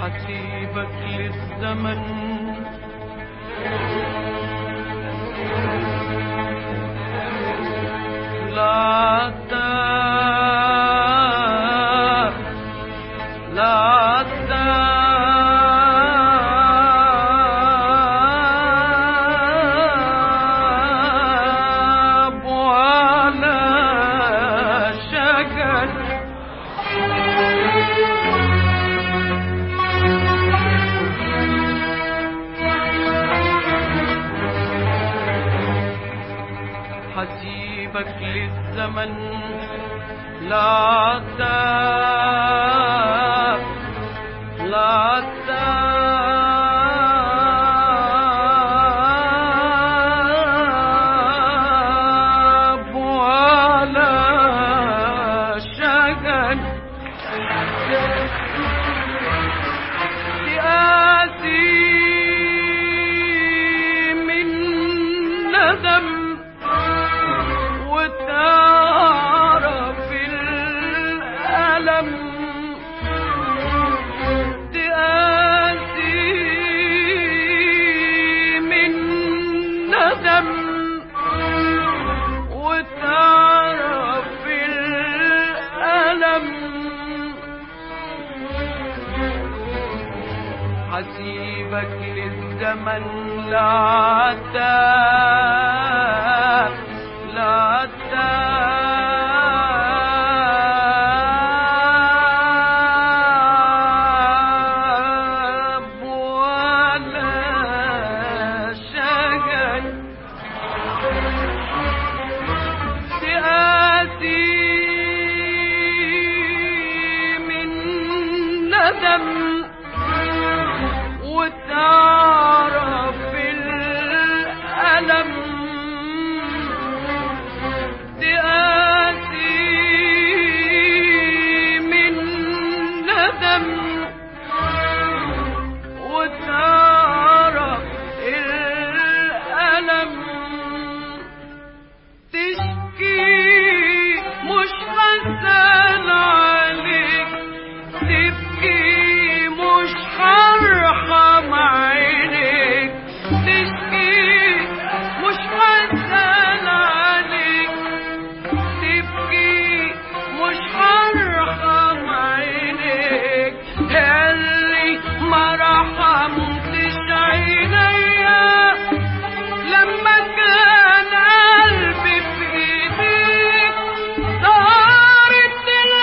حسيبك للزمن لا تاب لا تاب ولا شجن حسيبك للزمن لا تاب لا تاب ولا شجن سياسي من ندم وتعرف الألم تقاسي من ندم وتعرف الألم حسيبك للزمن لا تاب لا تاب ولا شجن سياسي من ندم وتعرف الألم تقاسي من ندم وتعرف الألم تشكي مش حزن عليك تبكي مش هرحم عينيك تشكي مش حزن عليك تبكي مش هرحم عينيك اللي ما رحمتش عينيا لما كان قلبي في ايديك طارت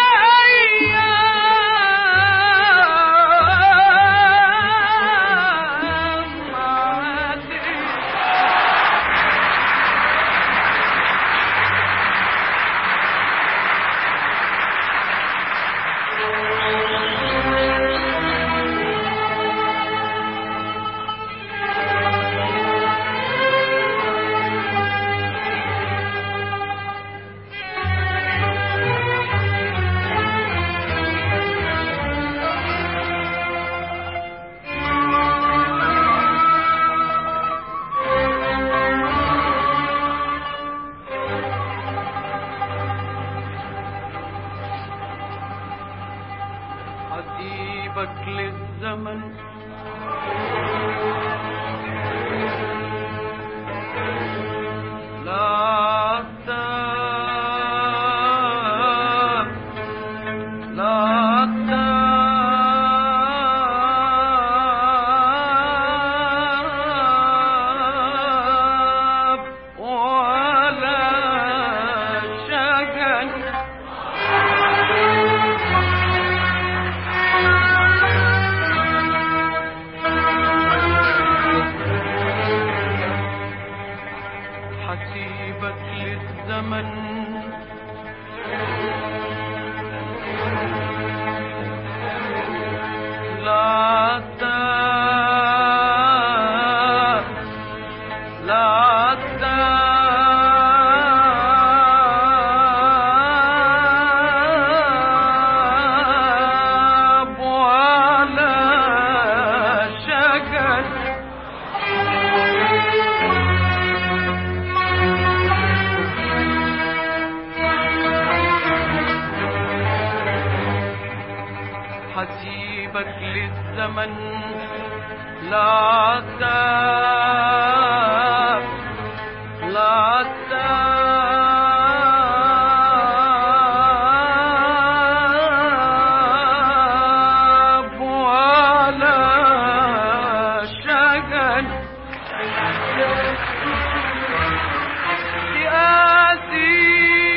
الايام معادي حسيبك للزمن لا تاب لا تاب ولا شجن حسيبك للزمن لا تاب لا تاب ولا شجن حسيبك حسيبك للزمن لا عتاب لا عتاب ولا شجن يأتي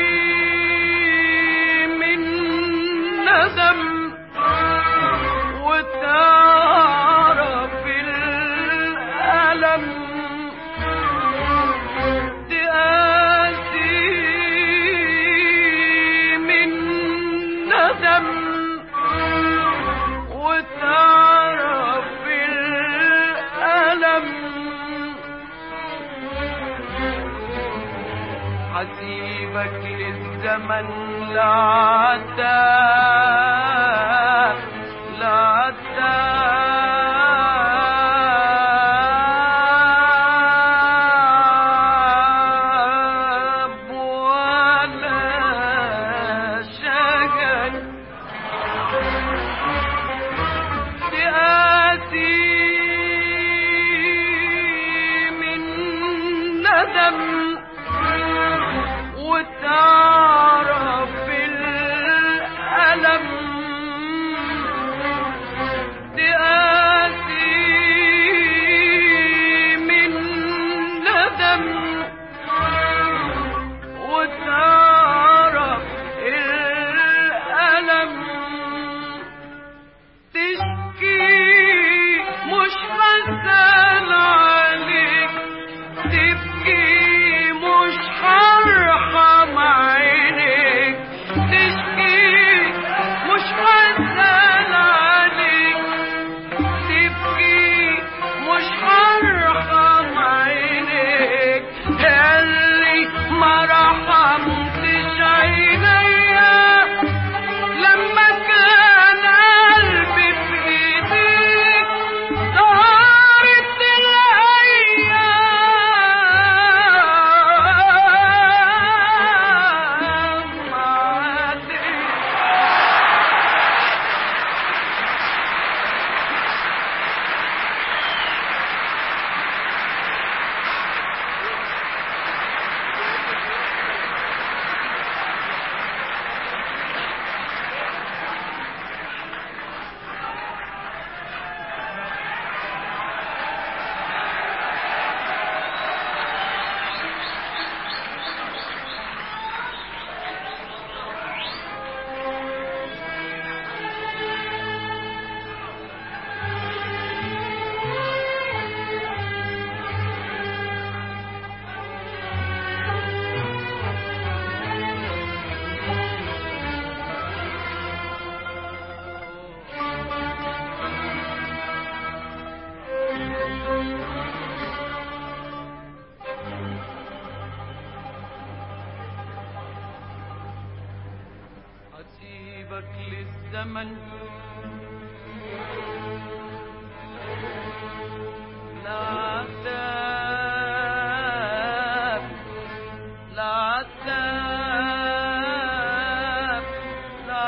من ندم وتعرف الألم تأتي من ندم وتعرف الألم حسيبك للزمن لا عتاب لا عتاب ولا شجن تأتي من ندم وتعرف الألم تأتي من ندم وتعرف الألم تشكي مش حزن عليك تبكي مش هرحم عينيك تشكي مش حزن عليك تبكي مش هرحم عينيك اللي ما رحمتش عينيا لما كان قلبي في ايديك طارت الايام عليك حسيبك للزمن لا عتاب لا عتاب لا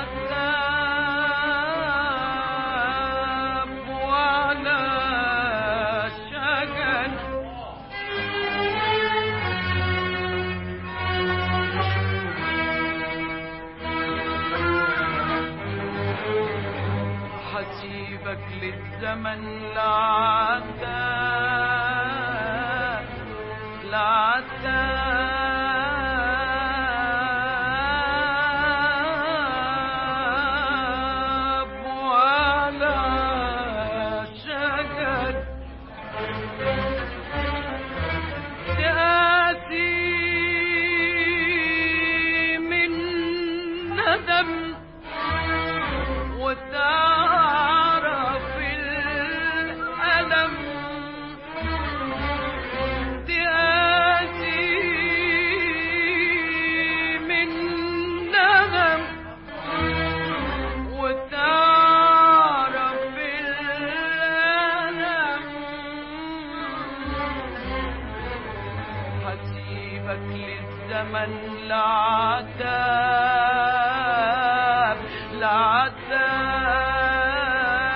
عتاب ولا شجن حسيبك للزمن لا عتاب لا عتاب ولا شجن تأتي من ندم وتعرف الألم تأتي من ندم وتعرف الألم حسيبك للزمن لا عتاب لا عتاب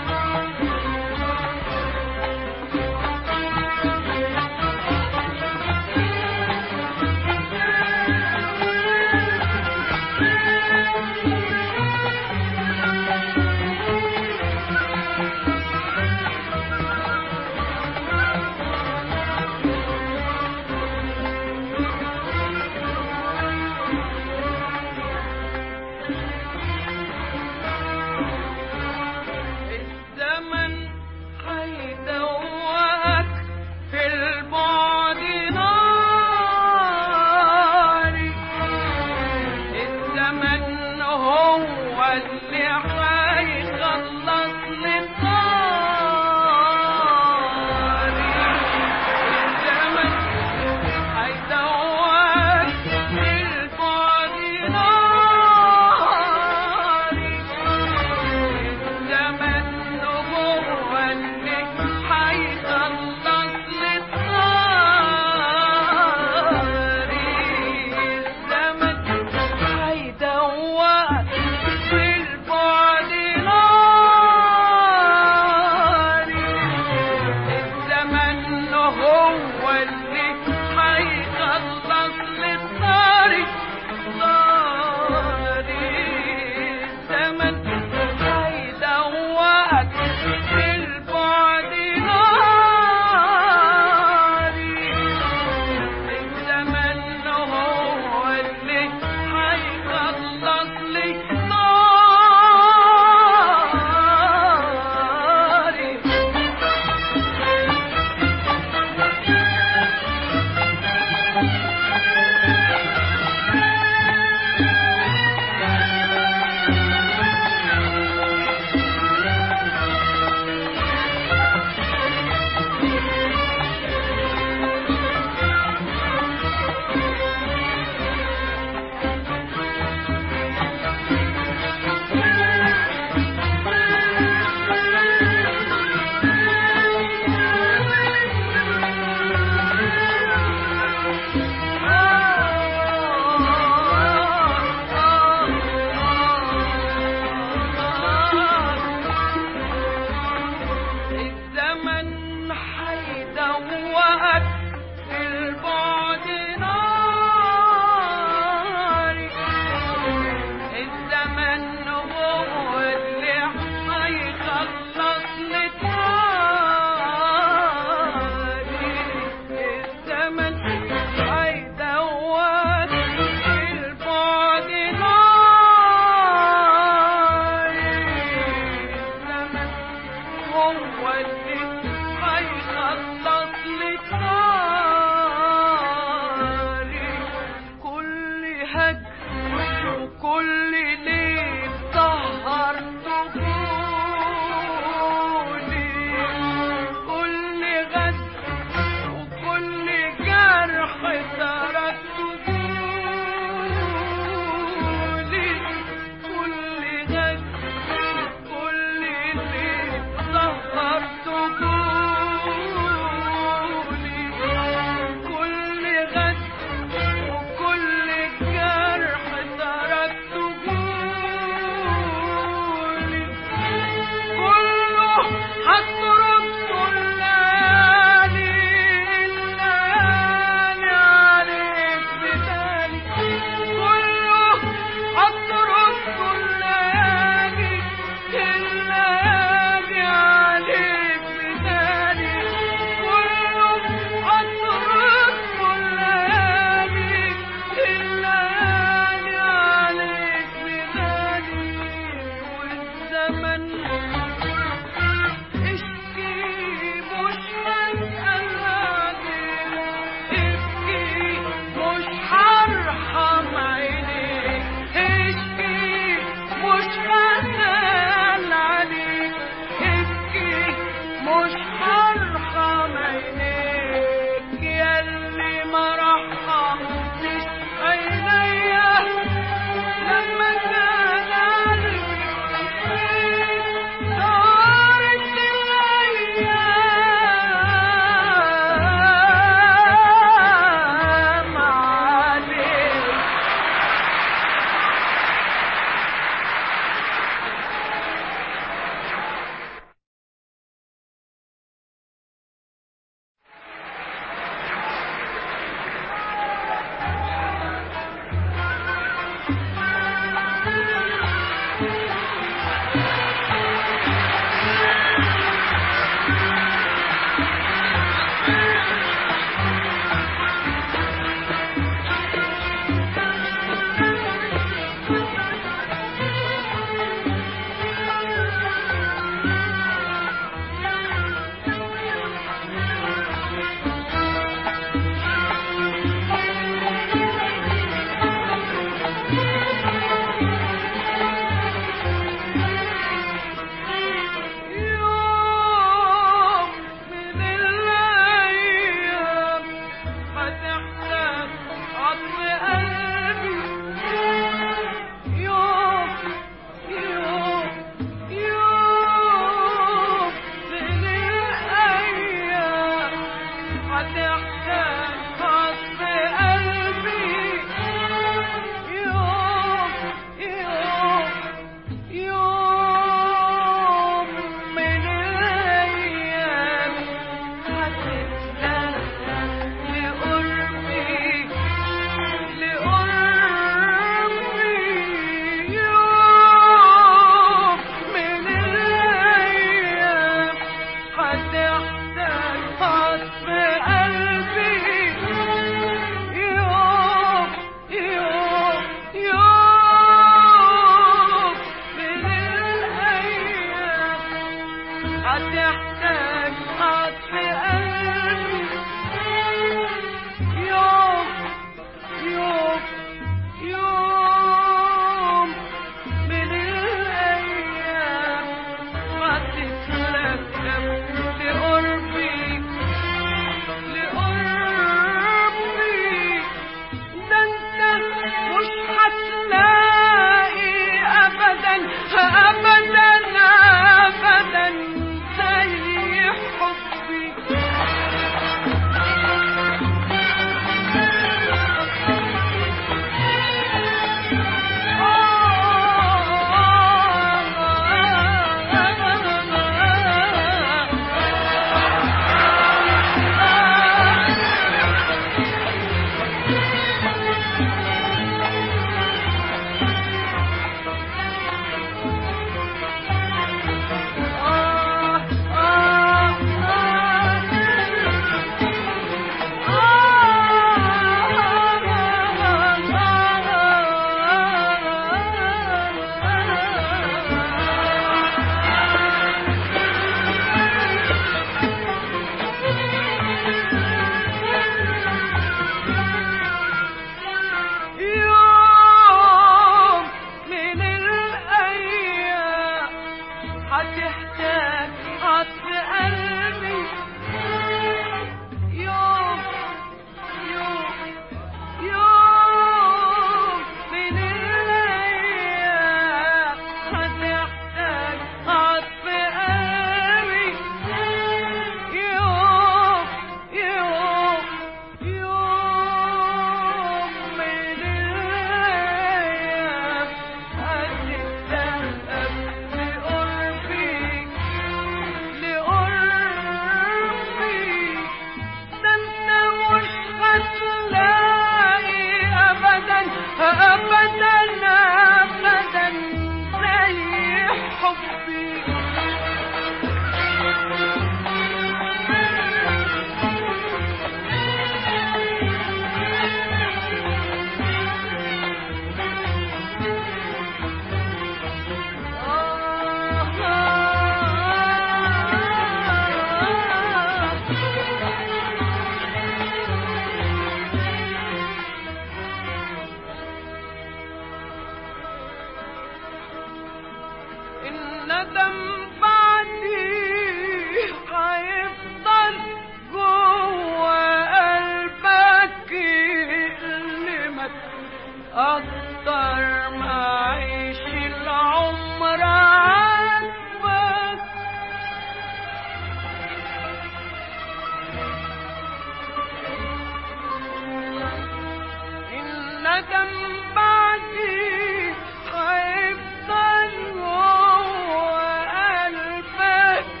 الندم بعدي هيفضل جوه قلبك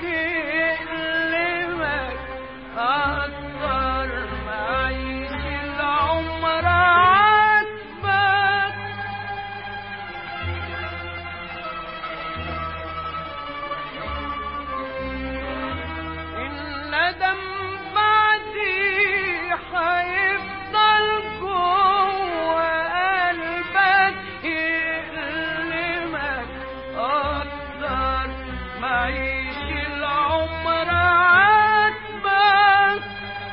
يألمك أكتر ما عيش العمر عاتبك. الندم بعدي هيفضل جوه قلبك يألمك أكتر ما عيش العمر عاتبك.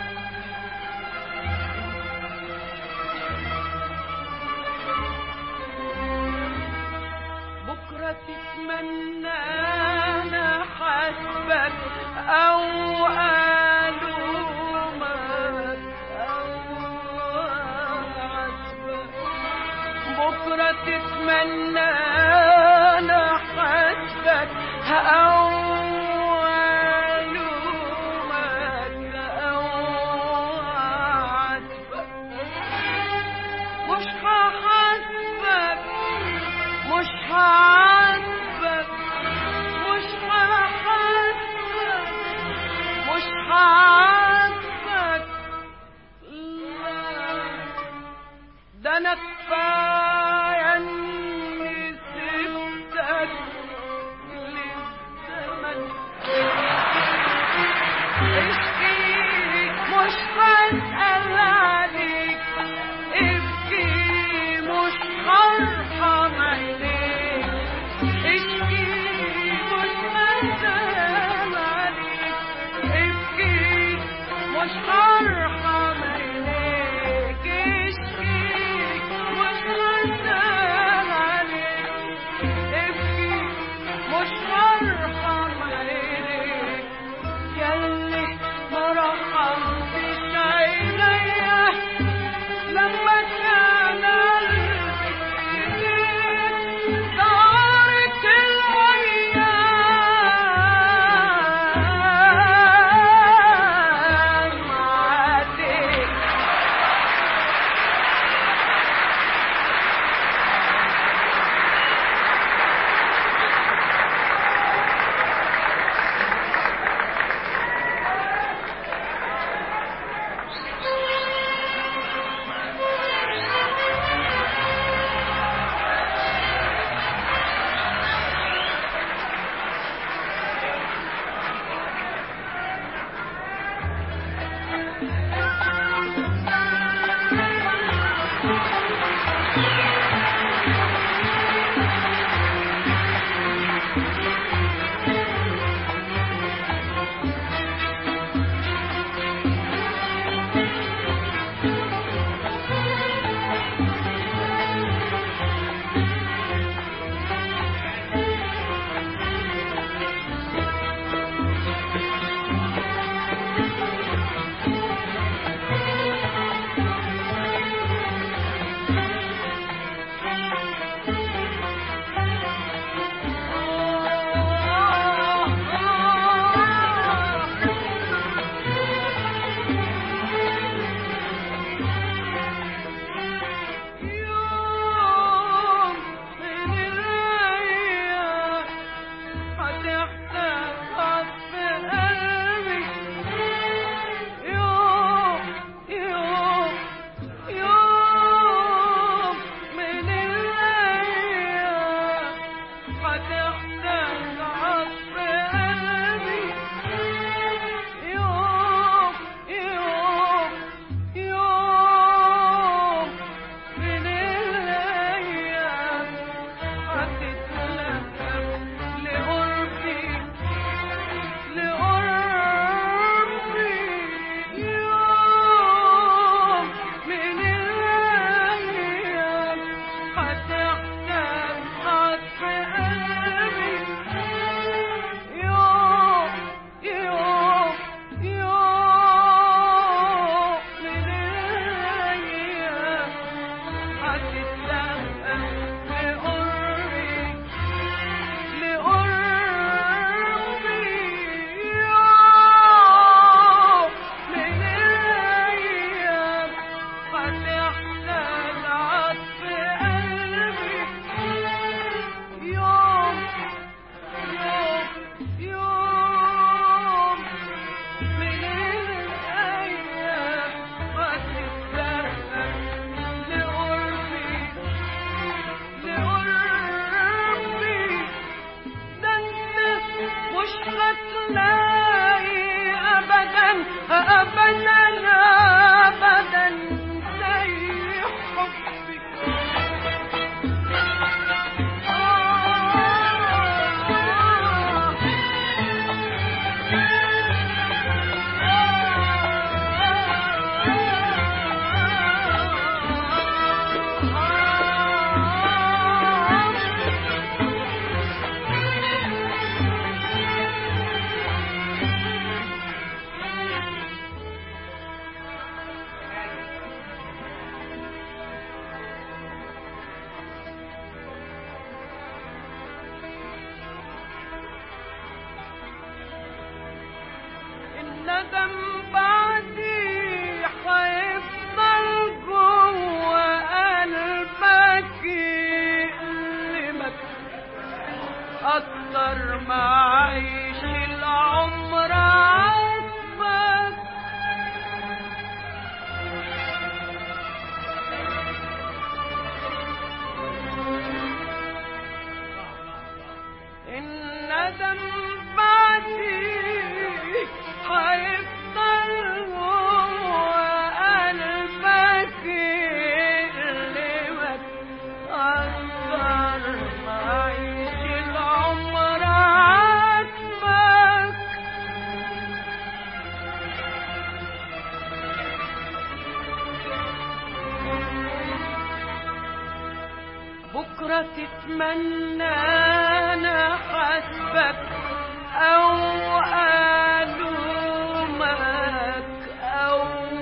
بكرة تتمنى أنا حاسبك أو ألومك أو أعاتبك. بكرة تتمنى أنا حاسبك أو ألومك أو أعاتبك. مش هحاسبك مش هعاتبك مش هحاسبك مش هعاتبك. لا ده انا كفايه اني سبتك للزمن. اشكي مش هسأل عليك ابكي مش هرحم عينيك. اشكي مش هسأل عليك ابكي مش هرحم عينيك. اشكي مش هسأل عليك ابكي مش هرحم عينيك. ياللي ما رحمتش عينيا لما كان قلبي في ايديك دارت الايام الندم بعدي هيفضل جوه قلبك يألمك أكتر ما عيش العمر عاتبك. الندم بعدي هيفضل جوه قلبك يألمك أكتر ما عيش العمر عاتبك. بكرة تتمنى أنا حسبك أو ألومك أو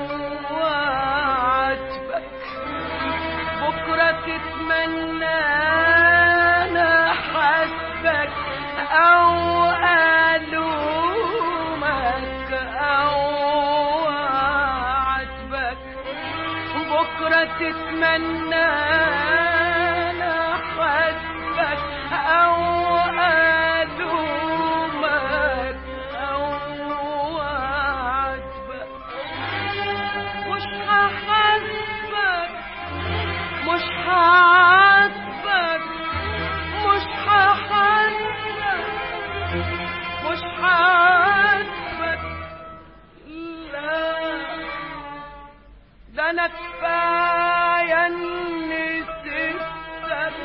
أعاتبك. بكرة تتمنى أنا حسبك أو ألومك أو أعاتبك. بكرة تتمنى أنا حسبك أو ألومك أو أعاتبك. مش هحاسبك مش هعاتبك مش هحاسبك مش هعاتبك. لا ده أنا كفاية إني سبتك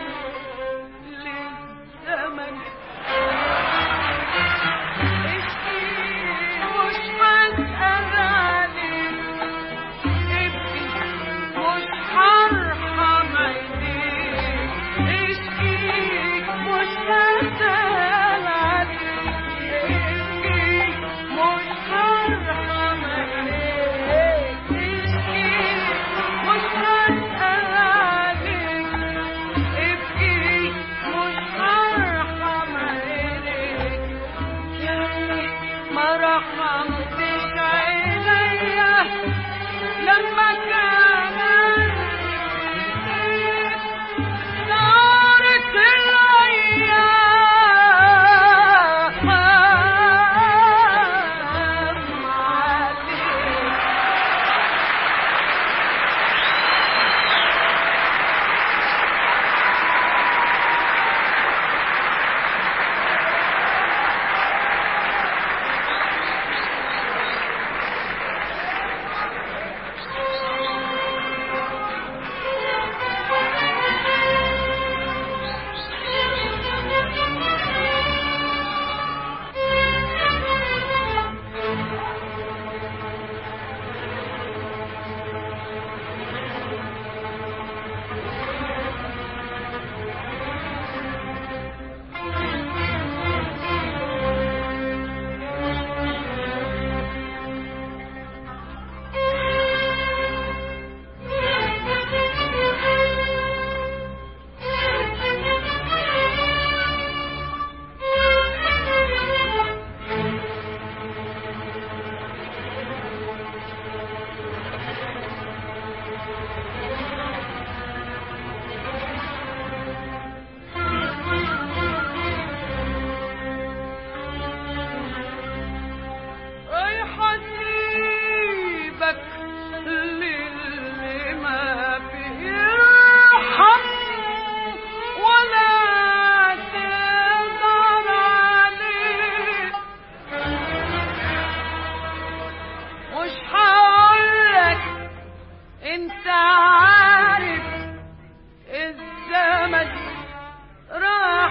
للزمن. اشكي مش هسأل عليك، ابكي مش هرحم عينيك. اشكي مش هسأل عليك، ابكي مش هرحم عينيك. اشكي مش انت عارف الزمن راح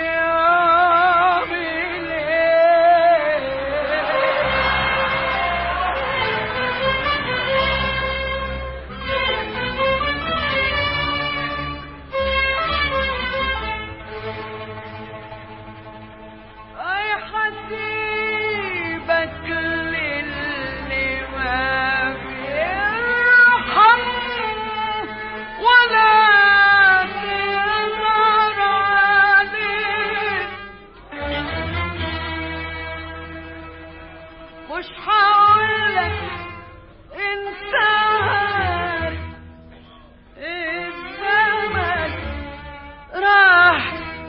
يعمل ايه. اي حسيبك للي ما بيرحم ولا تقدر عليه. مش هقولك انت عارف الزمن راح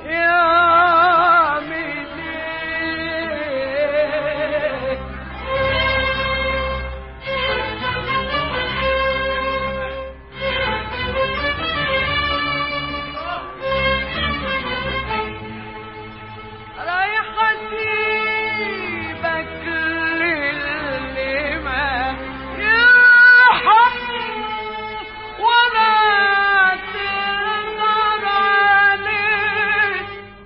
يعمل ايه. رايح اسيبك للي ما يرحم ولا تقدر عليه.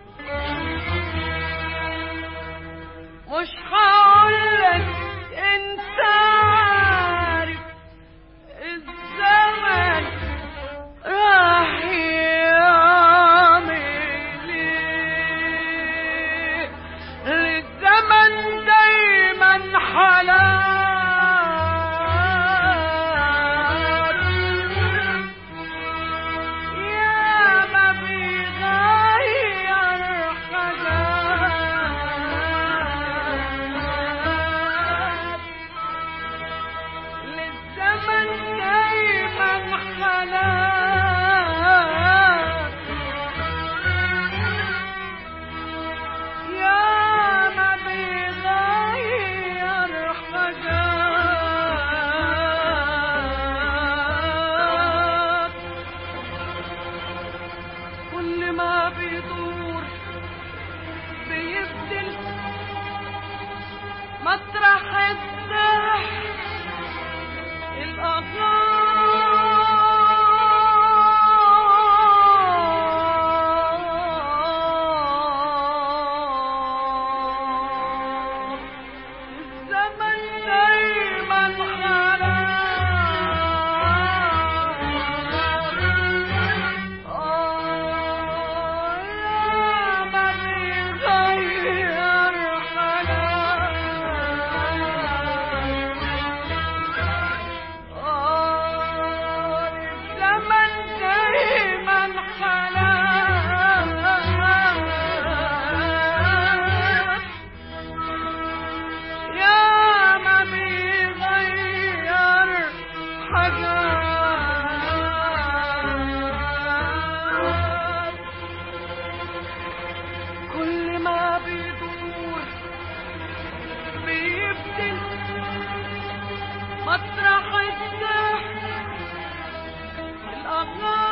مش هقولك انت عارف الزمن راح يعمل ايه. للزمن دايما حلال يا ما بيغير حاجات. للزمن دايما حلال يا ما بيغير حاجات. كل ما بيدور بيبدل مطرح الضحك الزمن دايما يا ما بيغير الزمن دايما يا ما بيغير حاجات. كل ما بيدور بيبدل مطرح الضحك الأغاني